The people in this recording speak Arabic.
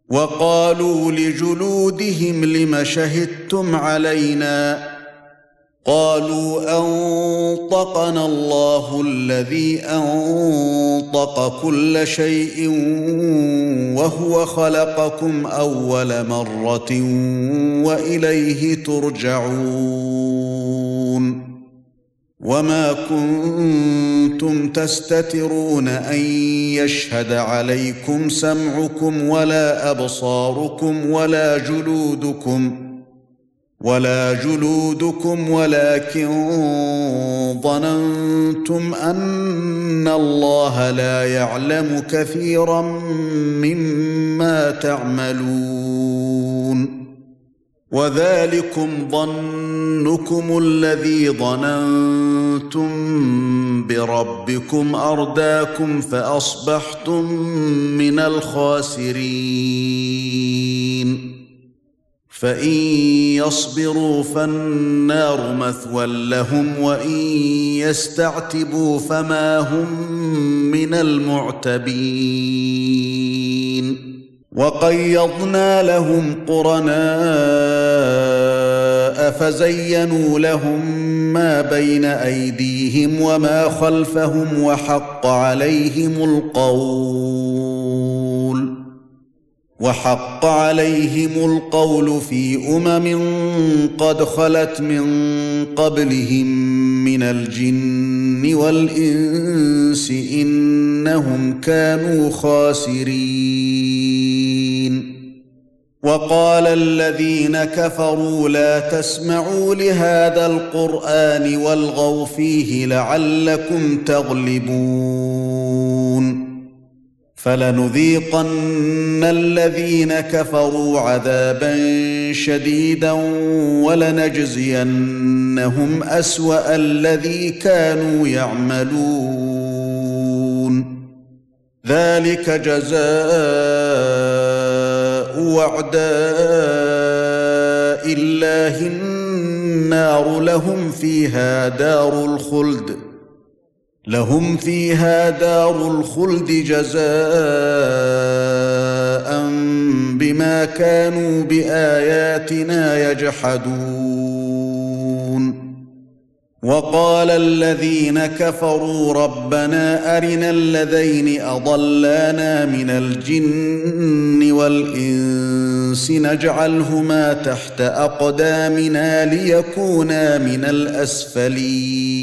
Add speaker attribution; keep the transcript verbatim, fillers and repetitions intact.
Speaker 1: وقالوا لجلودهم لم شهدتم علينا قالوا أنطقنا الله الذي أنطق كل شيء وهو خلقكم أول مرة وإليه ترجعون وما كنتم تستترون أن يشهد عليكم سمعكم ولا أبصاركم ولا جلودكم ولا جلودكم ولكن ظننتم أن الله لا يعلم كثيرا مما تعملون وذلكم ظنكم الذي ظننتم بربكم أرداكم فأصبحتم من الخاسرين فإن يصبروا فالنار مثوى لهم وإن يستعتبوا فما هم من المعتبين وقيضنا لهم قرناء فزينوا لهم ما بين أيديهم وما خلفهم وحق عليهم القول وحق عليهم القول في أمم قد خلت من قبلهم من الجن والإنس إنهم كانوا خاسرين وقال الذين كفروا لا تسمعوا لهذا القرآن والغوا فيه لعلكم تغلبون فلنذيقن الذين كفروا عذابا شديدا ولنجزينهم أسوأ الذي كانوا يعملون ذلك جزاء أعداء الله النار لهم فيها دار الخلد لهم فيها دار الخلد جزاء بما كانوا بآياتنا يجحدون وقال الذين كفروا ربنا أرنا الذين أضلانا من الجن والإنس نجعلهما تحت أقدامنا ليكونا من الأسفلين